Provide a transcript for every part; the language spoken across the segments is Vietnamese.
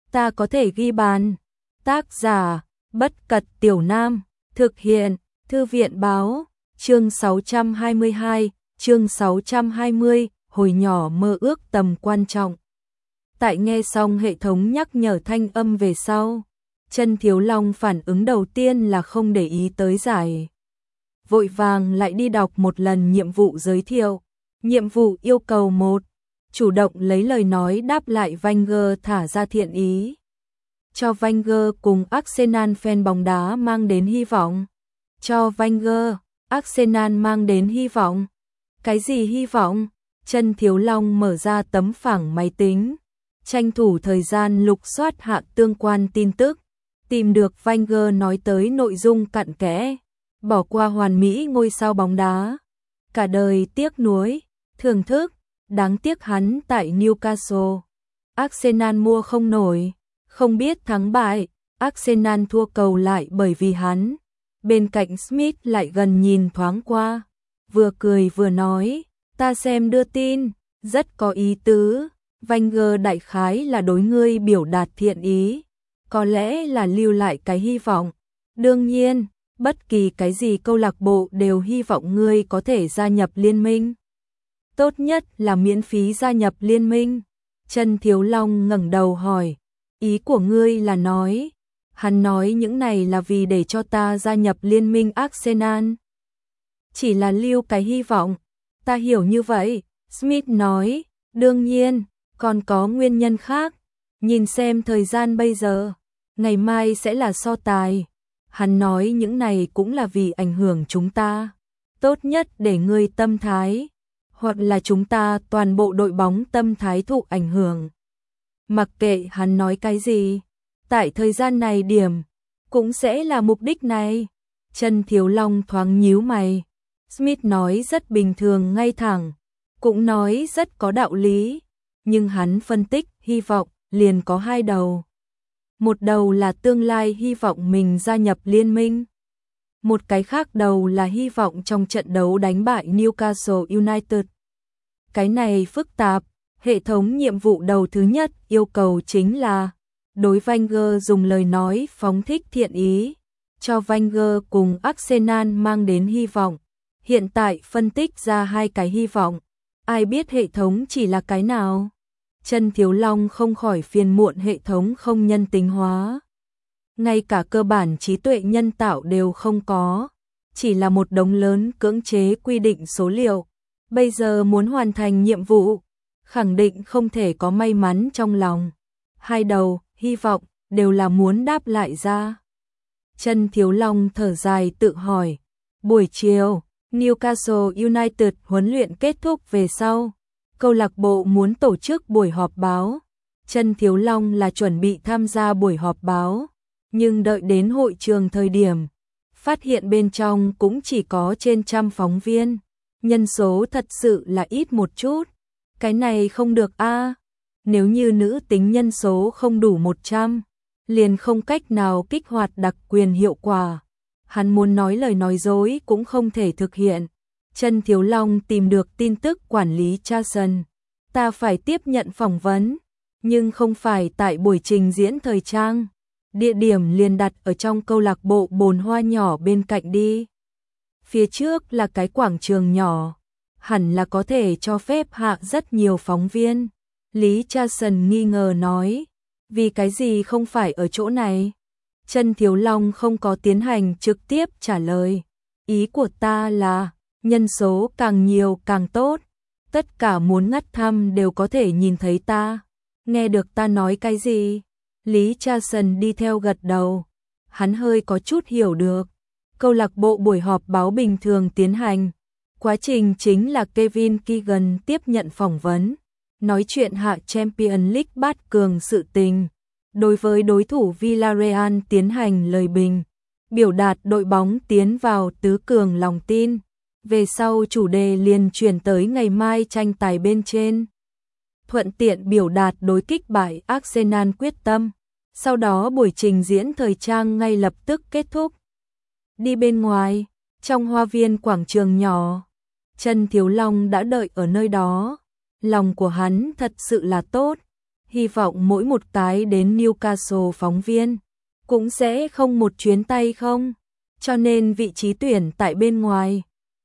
ta có thể ghi bàn. Tác giả, Bất Cật Tiểu Nam, thực hiện, Thư viện báo, chương 622, chương 620, hồi nhỏ mơ ước tầm quan trọng. Tại nghe xong hệ thống nhắc nhở thanh âm về sau, Chân Thiếu Long phản ứng đầu tiên là không để ý tới giải. Vội vàng lại đi đọc một lần nhiệm vụ giới thiệu. Nhiệm vụ yêu cầu 1. Chủ động lấy lời nói đáp lại Wenger thả ra thiện ý. Cho Wenger cùng Arsenal fan bóng đá mang đến hy vọng. Cho Wenger, Arsenal mang đến hy vọng. Cái gì hy vọng? Chân Thiếu Long mở ra tấm phẳng máy tính, tranh thủ thời gian lục soát hạ tương quan tin tức, tìm được Wenger nói tới nội dung cặn kẽ, bỏ qua hoàn mỹ ngôi sao bóng đá. Cả đời tiếc nuối, thưởng thức, đáng tiếc hắn tại Newcastle. Arsenal mua không nổi, không biết thắng bại, Arsenal thua cầu lại bởi vì hắn. Bên cạnh Smith lại gần nhìn thoáng qua, vừa cười vừa nói, ta xem đưa tin, rất có ý tứ, Wenger đại khái là đối ngươi biểu đạt thiện ý, có lẽ là lưu lại cái hy vọng. Đương nhiên, bất kỳ cái gì câu lạc bộ đều hy vọng ngươi có thể gia nhập liên minh. Tốt nhất là miễn phí gia nhập liên minh. Chân Thiếu Long ngẩng đầu hỏi, ý của ngươi là nói, hắn nói những này là vì để cho ta gia nhập liên minh Arsenal. Chỉ là lưu cái hy vọng, ta hiểu như vậy, Smith nói, đương nhiên, còn có nguyên nhân khác, nhìn xem thời gian bây giờ, ngày mai sẽ là so tài. Hắn nói những này cũng là vì ảnh hưởng chúng ta, tốt nhất để ngươi tâm thái, hoặc là chúng ta toàn bộ đội bóng tâm thái thụ ảnh hưởng. Mặc kệ hắn nói cái gì, tại thời gian này điểm, cũng sẽ là mục đích này. Chân Thiếu Long thoáng nhíu mày, Smith nói rất bình thường ngay thẳng, cũng nói rất có đạo lý, nhưng hắn phân tích hy vọng liền có hai đầu. Một đầu là tương lai hy vọng mình gia nhập liên minh. Một cái khác đầu là hy vọng trong trận đấu đánh bại Newcastle United. Cái này phức tạp, hệ thống nhiệm vụ đầu thứ nhất yêu cầu chính là đối Wenger dùng lời nói phóng thích thiện ý, cho Wenger cùng Arsenal mang đến hy vọng. Hiện tại phân tích ra hai cái hy vọng, ai biết hệ thống chỉ là cái nào? Chân Thiếu Long không khỏi phiền muộn hệ thống không nhân tính hóa. Ngay cả cơ bản trí tuệ nhân tạo đều không có, chỉ là một đống lớn cưỡng chế quy định số liệu. Bây giờ muốn hoàn thành nhiệm vụ, khẳng định không thể có may mắn trong lòng. Hai đầu, hy vọng, đều là muốn đáp lại ra. Chân Thiếu Long thở dài tự hỏi, buổi chiều, Newcastle United huấn luyện kết thúc về sau, câu lạc bộ muốn tổ chức buổi họp báo. Chân Thiếu Long là chuẩn bị tham gia buổi họp báo, nhưng đợi đến hội trường thời điểm, phát hiện bên trong cũng chỉ có trên 100 phóng viên, nhân số thật sự là ít một chút. Cái này không được a. Nếu như nữ tính nhân số không đủ 100, liền không cách nào kích hoạt đặc quyền hiệu quả. Hắn muốn nói lời nói dối cũng không thể thực hiện. Chân Thiếu Long tìm được tin tức quản lý Charlson. Ta phải tiếp nhận phỏng vấn, nhưng không phải tại buổi trình diễn thời trang. Địa điểm liền đặt ở trong câu lạc bộ Bồn Hoa nhỏ bên cạnh đi. Phía trước là cái quảng trường nhỏ, hẳn là có thể cho phép hạ rất nhiều phóng viên. Lý Charlson nghi ngờ nói, vì cái gì không phải ở chỗ này? Chân Thiếu Long không có tiến hành trực tiếp trả lời. Ý của ta là, nhân số càng nhiều càng tốt. Tất cả muốn ngắt thăm đều có thể nhìn thấy ta. Nghe được ta nói cái gì? Lý Charlson đi theo gật đầu. Hắn hơi có chút hiểu được. Câu lạc bộ buổi họp báo bình thường tiến hành. Quá trình chính là Kevin Keegan tiếp nhận phỏng vấn, nói chuyện hạ Champions League bát cường sự tình. Đối với đối thủ Villarreal tiến hành lời bình, biểu đạt đội bóng tiến vào tứ cường lòng tin. Về sau chủ đề liền chuyển tới ngày mai tranh tài bên trên. Thuận tiện biểu đạt đối kích bại Arsenal quyết tâm. Sau đó buổi trình diễn thời trang ngay lập tức kết thúc. Đi bên ngoài, trong hoa viên quảng trường nhỏ, Chân Thiếu Long đã đợi ở nơi đó. Lòng của hắn thật sự là tốt. hy vọng mỗi một cái đến Newcastle phóng viên cũng sẽ không một chuyến tay không, cho nên vị trí tuyển tại bên ngoài.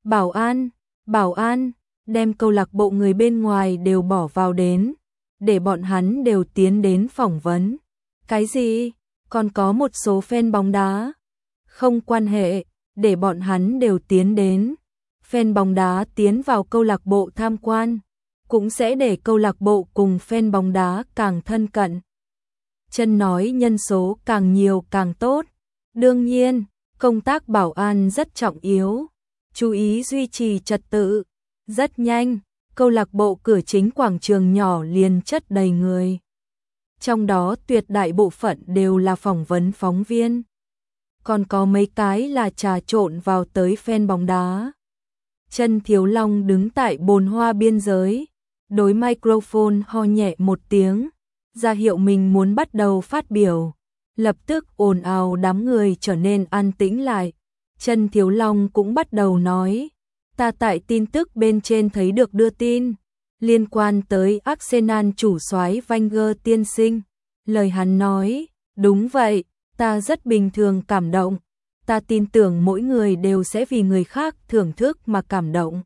Bảo an, đem câu lạc bộ người bên ngoài đều bỏ vào đến, để bọn hắn đều tiến đến phỏng vấn. Cái gì? Còn có một số fan bóng đá? Không quan hệ, để bọn hắn đều tiến đến. Fan bóng đá tiến vào câu lạc bộ tham quan, cũng sẽ để câu lạc bộ cùng fan bóng đá càng thân cận. Chân nói nhân số càng nhiều càng tốt. Đương nhiên, công tác bảo an rất trọng yếu, chú ý duy trì trật tự. Rất nhanh, câu lạc bộ cửa chính quảng trường nhỏ liền chất đầy người. Trong đó tuyệt đại bộ phận đều là phỏng vấn phóng viên. Còn có mấy cái là trà trộn vào tới fan bóng đá. Chân Thiếu Long đứng tại bồn hoa biên giới, đối microphone ho nhẹ một tiếng, ra hiệu mình muốn bắt đầu phát biểu. Lập tức ồn ào đám người trở nên an tĩnh lại. Chân Thiếu Long cũng bắt đầu nói, ta tại tin tức bên trên thấy được đưa tin liên quan tới Arsenal chủ soái Wenger tiên sinh. Lời hắn nói, đúng vậy, ta rất bình thường cảm động. Ta tin tưởng mỗi người đều sẽ vì người khác thưởng thức mà cảm động.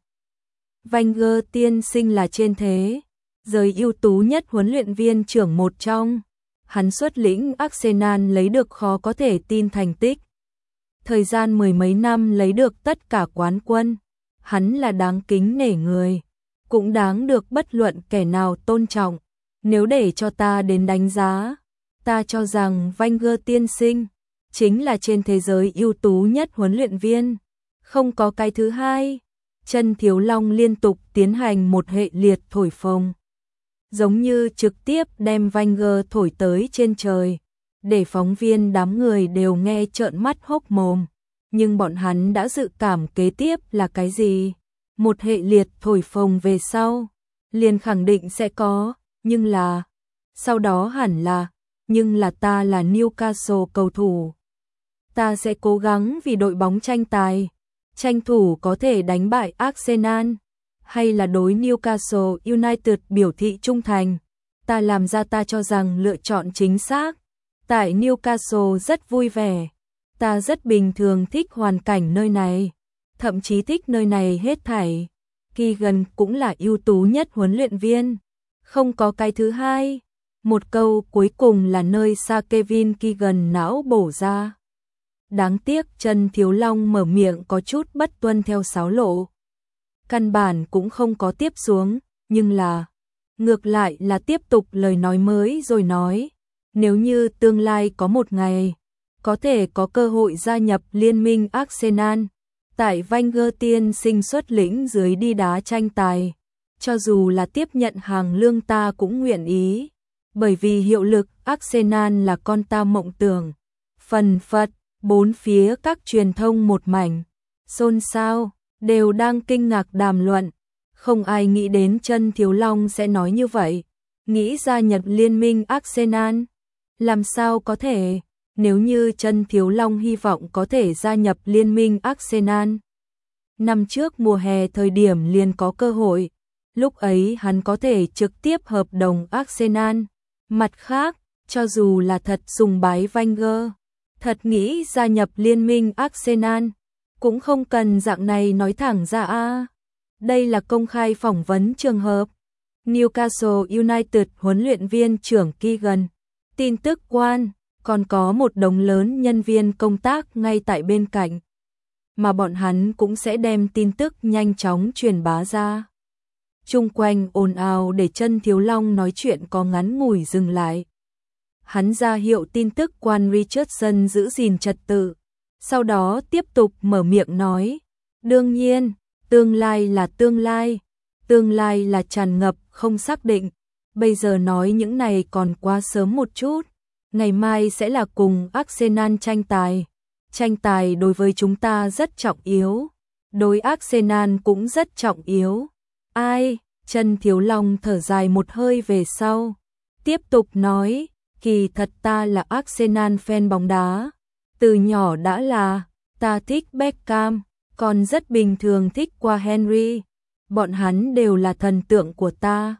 Wenger tiên sinh là trên thế giới ưu tú nhất huấn luyện viên trưởng một trong. Hắn xuất lĩnh Arsenal lấy được khó có thể tin thành tích. Thời gian mười mấy năm lấy được tất cả quán quân. Hắn là đáng kính nể người, cũng đáng được bất luận kẻ nào tôn trọng. Nếu để cho ta đến đánh giá, ta cho rằng Wenger tiên sinh chính là trên thế giới ưu tú nhất huấn luyện viên, không có cái thứ hai. Chân Thiếu Long liên tục tiến hành một hệ liệt thổi phồng, giống như trực tiếp đem Wenger thổi tới trên trời, để phóng viên đám người đều nghe trợn mắt hốc mồm. Nhưng bọn hắn đã dự cảm kế tiếp là cái gì? Một hệ liệt thổi phồng về sau, liền khẳng định sẽ có, nhưng là, sau đó hẳn là, nhưng là ta là Newcastle cầu thủ. Ta sẽ cố gắng vì đội bóng tranh thủ có thể đánh bại Arsenal, hay là đối Newcastle United biểu thị trung thành. Ta làm ra ta cho rằng lựa chọn chính xác. Tại Newcastle rất vui vẻ. Ta rất bình thường thích hoàn cảnh nơi này, thậm chí thích nơi này hết thảy. Keegan cũng là ưu tú nhất huấn luyện viên, không có cái thứ hai. Một câu cuối cùng là nơi xa Kevin Keegan não bổ ra. Đáng tiếc Chân Thiếu Long mở miệng có chút bất tuân theo sáo lộ. Căn bản cũng không có tiếp xuống, nhưng là ngược lại là tiếp tục lời nói mới rồi nói, nếu như tương lai có một ngày có thể có cơ hội gia nhập liên minh Arsenal, tại Wenger tiên sinh xuất lĩnh dưới đi đá tranh tài, cho dù là tiếp nhận hàng lương ta cũng nguyện ý, bởi vì hiệu lực Arsenal là con ta mộng tưởng. Phần phật, bốn phía các truyền thông một mảnh xôn xao, đều đang kinh ngạc đàm luận. Không ai nghĩ đến Chân Thiếu Long sẽ nói như vậy, nghĩ gia nhập liên minh Arsenal. Làm sao có thể? Nếu như Chân Thiếu Long hy vọng có thể gia nhập liên minh Arsenal, năm trước mùa hè thời điểm liền có cơ hội, lúc ấy hắn có thể trực tiếp hợp đồng Arsenal. Mặt khác, cho dù là thật sùng bái Wenger, thật nghĩ gia nhập liên minh Arsenal, cũng không cần dạng này nói thẳng ra a. Đây là công khai phỏng vấn trường hợp. Newcastle United huấn luyện viên trưởng Keegan, tin tức quan, còn có một đống lớn nhân viên công tác ngay tại bên cạnh, mà bọn hắn cũng sẽ đem tin tức nhanh chóng truyền bá ra. Chung quanh ồn ào để Chân Thiếu Long nói chuyện có ngắn ngủi dừng lại. Hắn ra hiệu tin tức quan Richardson giữ gìn trật tự, sau đó tiếp tục mở miệng nói, đương nhiên, tương lai là tương lai là tràn ngập không xác định, bây giờ nói những này còn quá sớm một chút. Ngày mai sẽ là cùng Arsenal tranh tài đối với chúng ta rất trọng yếu, đối Arsenal cũng rất trọng yếu. Ai? Chân Thiếu Long thở dài một hơi về sau, tiếp tục nói, kỳ thật ta là Arsenal fan bóng đá, từ nhỏ đã là, ta thích Beckham, còn rất bình thường thích qua Henry, bọn hắn đều là thần tượng của ta.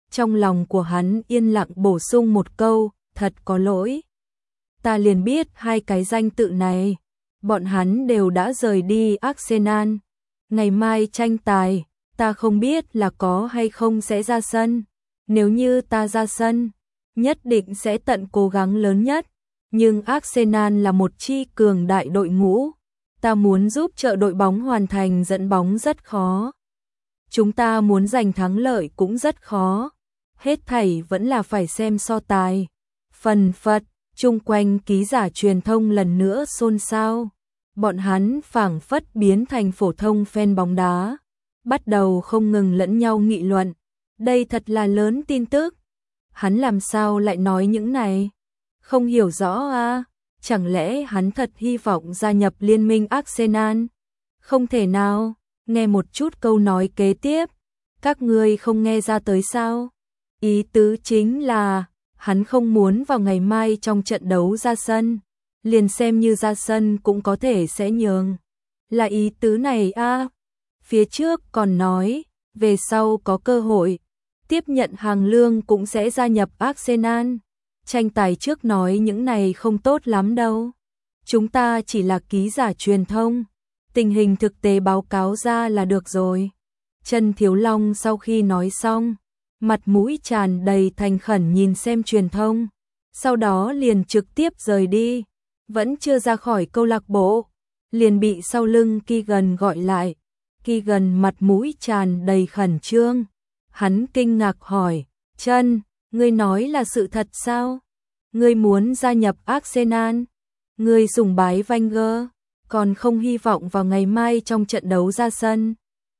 Trong lòng của hắn yên lặng bổ sung một câu, thật có lỗi. Ta liền biết hai cái danh tự này. Bọn hắn đều đã rời đi Arsenal. Ngày mai tranh tài, ta không biết là có hay không sẽ ra sân. Nếu như ta ra sân, nhất định sẽ tận cố gắng lớn nhất. Nhưng Arsenal là một chi cường đại đội ngũ. Ta muốn giúp trợ đội bóng hoàn thành dẫn bóng rất khó. Chúng ta muốn giành thắng lợi cũng rất khó. Hết thảy vẫn là phải xem so tài. Phần phật, chung quanh ký giả truyền thông lần nữa xôn xao. Bọn hắn phảng phất biến thành phổ thông fan bóng đá. Bắt đầu không ngừng lẫn nhau nghị luận. Đây thật là lớn tin tức. Hắn làm sao lại nói những này? Không hiểu rõ à? Chẳng lẽ hắn thật hy vọng gia nhập liên minh Arsenal? Không thể nào, nghe một chút câu nói kế tiếp. Các ngươi không nghe ra tới sao? Ý tứ chính là, hắn không muốn vào ngày mai trong trận đấu ra sân. Liền xem như ra sân cũng có thể sẽ nhường. Là ý tứ này à? Phía trước còn nói, về sau có cơ hội, tiếp nhận hàng lương cũng sẽ gia nhập Arsenal. Tranh tài trước nói những này không tốt lắm đâu. Chúng ta chỉ là ký giả truyền thông. Tình hình thực tế báo cáo ra là được rồi. Trần Thiếu Long sau khi nói xong, mặt mũi tràn đầy thành khẩn nhìn xem truyền thông. Sau đó liền trực tiếp rời đi. Vẫn chưa ra khỏi câu lạc bộ, liền bị sau lưng Keegan gọi lại. Keegan mặt mũi tràn đầy khẩn trương. Hắn kinh ngạc hỏi, Trần, ngươi nói là sự thật sao? Ngươi muốn gia nhập Arsenal? Ngươi sùng bái Wenger, còn không hy vọng vào ngày mai trong trận đấu ra sân.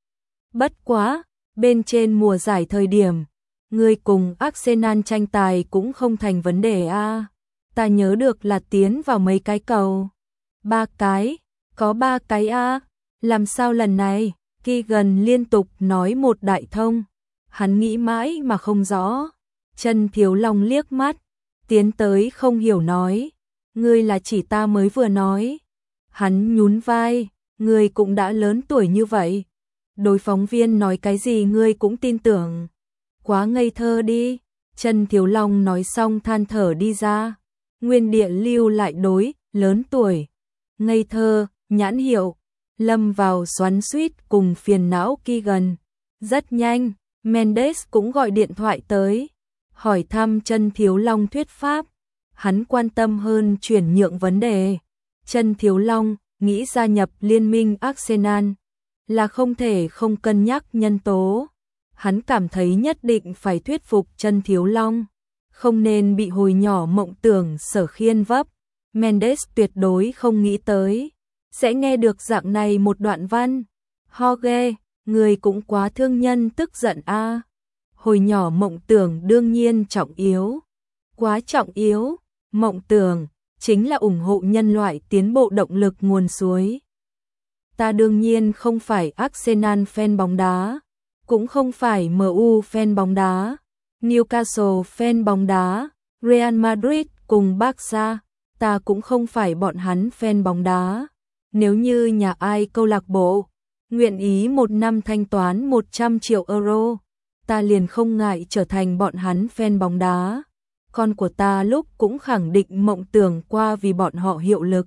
Bất quá, bên trên mùa giải thời điểm, ngươi cùng Arsenal tranh tài cũng không thành vấn đề à. Ta nhớ được là tiến vào mấy cái cầu. 3 cái, có 3 cái à. Làm sao lần này? Keegan liên tục nói một đại thông. Hắn nghĩ mãi mà không rõ. Trần Thiếu Long liếc mắt, tiến tới không hiểu nói. Ngươi là chỉ ta mới vừa nói. Hắn nhún vai, ngươi cũng đã lớn tuổi như vậy. Đối phóng viên nói cái gì ngươi cũng tin tưởng. Quá ngây thơ đi. Trần Thiếu Long nói xong than thở đi ra. Nguyên địa lưu lại đối, lớn tuổi. Ngây thơ, nhãn hiệu. Lâm vào xoắn xuýt cùng phiền não Keegan. Rất nhanh, Mendes cũng gọi điện thoại tới. Hỏi thăm Trần Thiếu Long thuyết pháp. Hắn quan tâm hơn chuyển nhượng vấn đề. Trần Thiếu Long nghĩ gia nhập liên minh Arsenal là không thể không cân nhắc nhân tố. Hắn cảm thấy nhất định phải thuyết phục Trần Thiếu Long. Không nên bị hồi nhỏ mộng tưởng sở khiên vấp. Mendes tuyệt đối không nghĩ tới sẽ nghe được dạng này một đoạn văn. Jorge, người cũng quá thương nhân tức giận a. Hồi nhỏ mộng tưởng đương nhiên trọng yếu. Quá trọng yếu, mộng tưởng chính là ủng hộ nhân loại tiến bộ động lực nguồn suối. Ta đương nhiên không phải Arsenal fan bóng đá, cũng không phải MU fan bóng đá, Newcastle fan bóng đá, Real Madrid cùng Barca, ta cũng không phải bọn hắn fan bóng đá. Nếu như nhà ai câu lạc bộ nguyện ý một năm thanh toán 100 triệu euro, ta liền không ngại trở thành bọn hắn fan bóng đá. Con của ta lúc cũng khẳng định mộng tưởng qua vì bọn họ hiệu lực.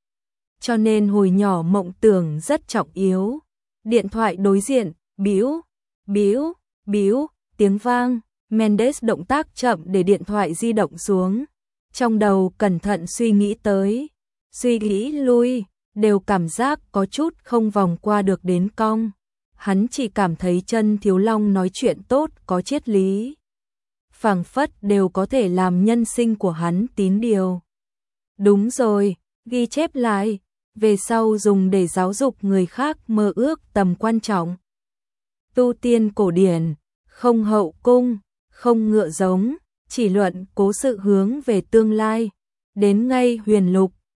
Cho nên hồi nhỏ mộng tưởng rất trọng yếu. Điện thoại đối diện, bíu, bíu, bíu, tiếng vang. Mendes động tác chậm để điện thoại di động xuống. Trong đầu cẩn thận suy nghĩ tới, suy nghĩ lui, đều cảm giác có chút không vòng qua được đến cong. Hắn chỉ cảm thấy Trần Thiếu Long nói chuyện tốt, có triết lý. Phảng phất đều có thể làm nhân sinh của hắn tín điều. Đúng rồi, ghi chép lại, về sau dùng để giáo dục người khác mơ ước tầm quan trọng. Tu tiên cổ điển, không hậu cung, không ngựa giống, chỉ luận cố sự hướng về tương lai. Đến ngay huyền lục,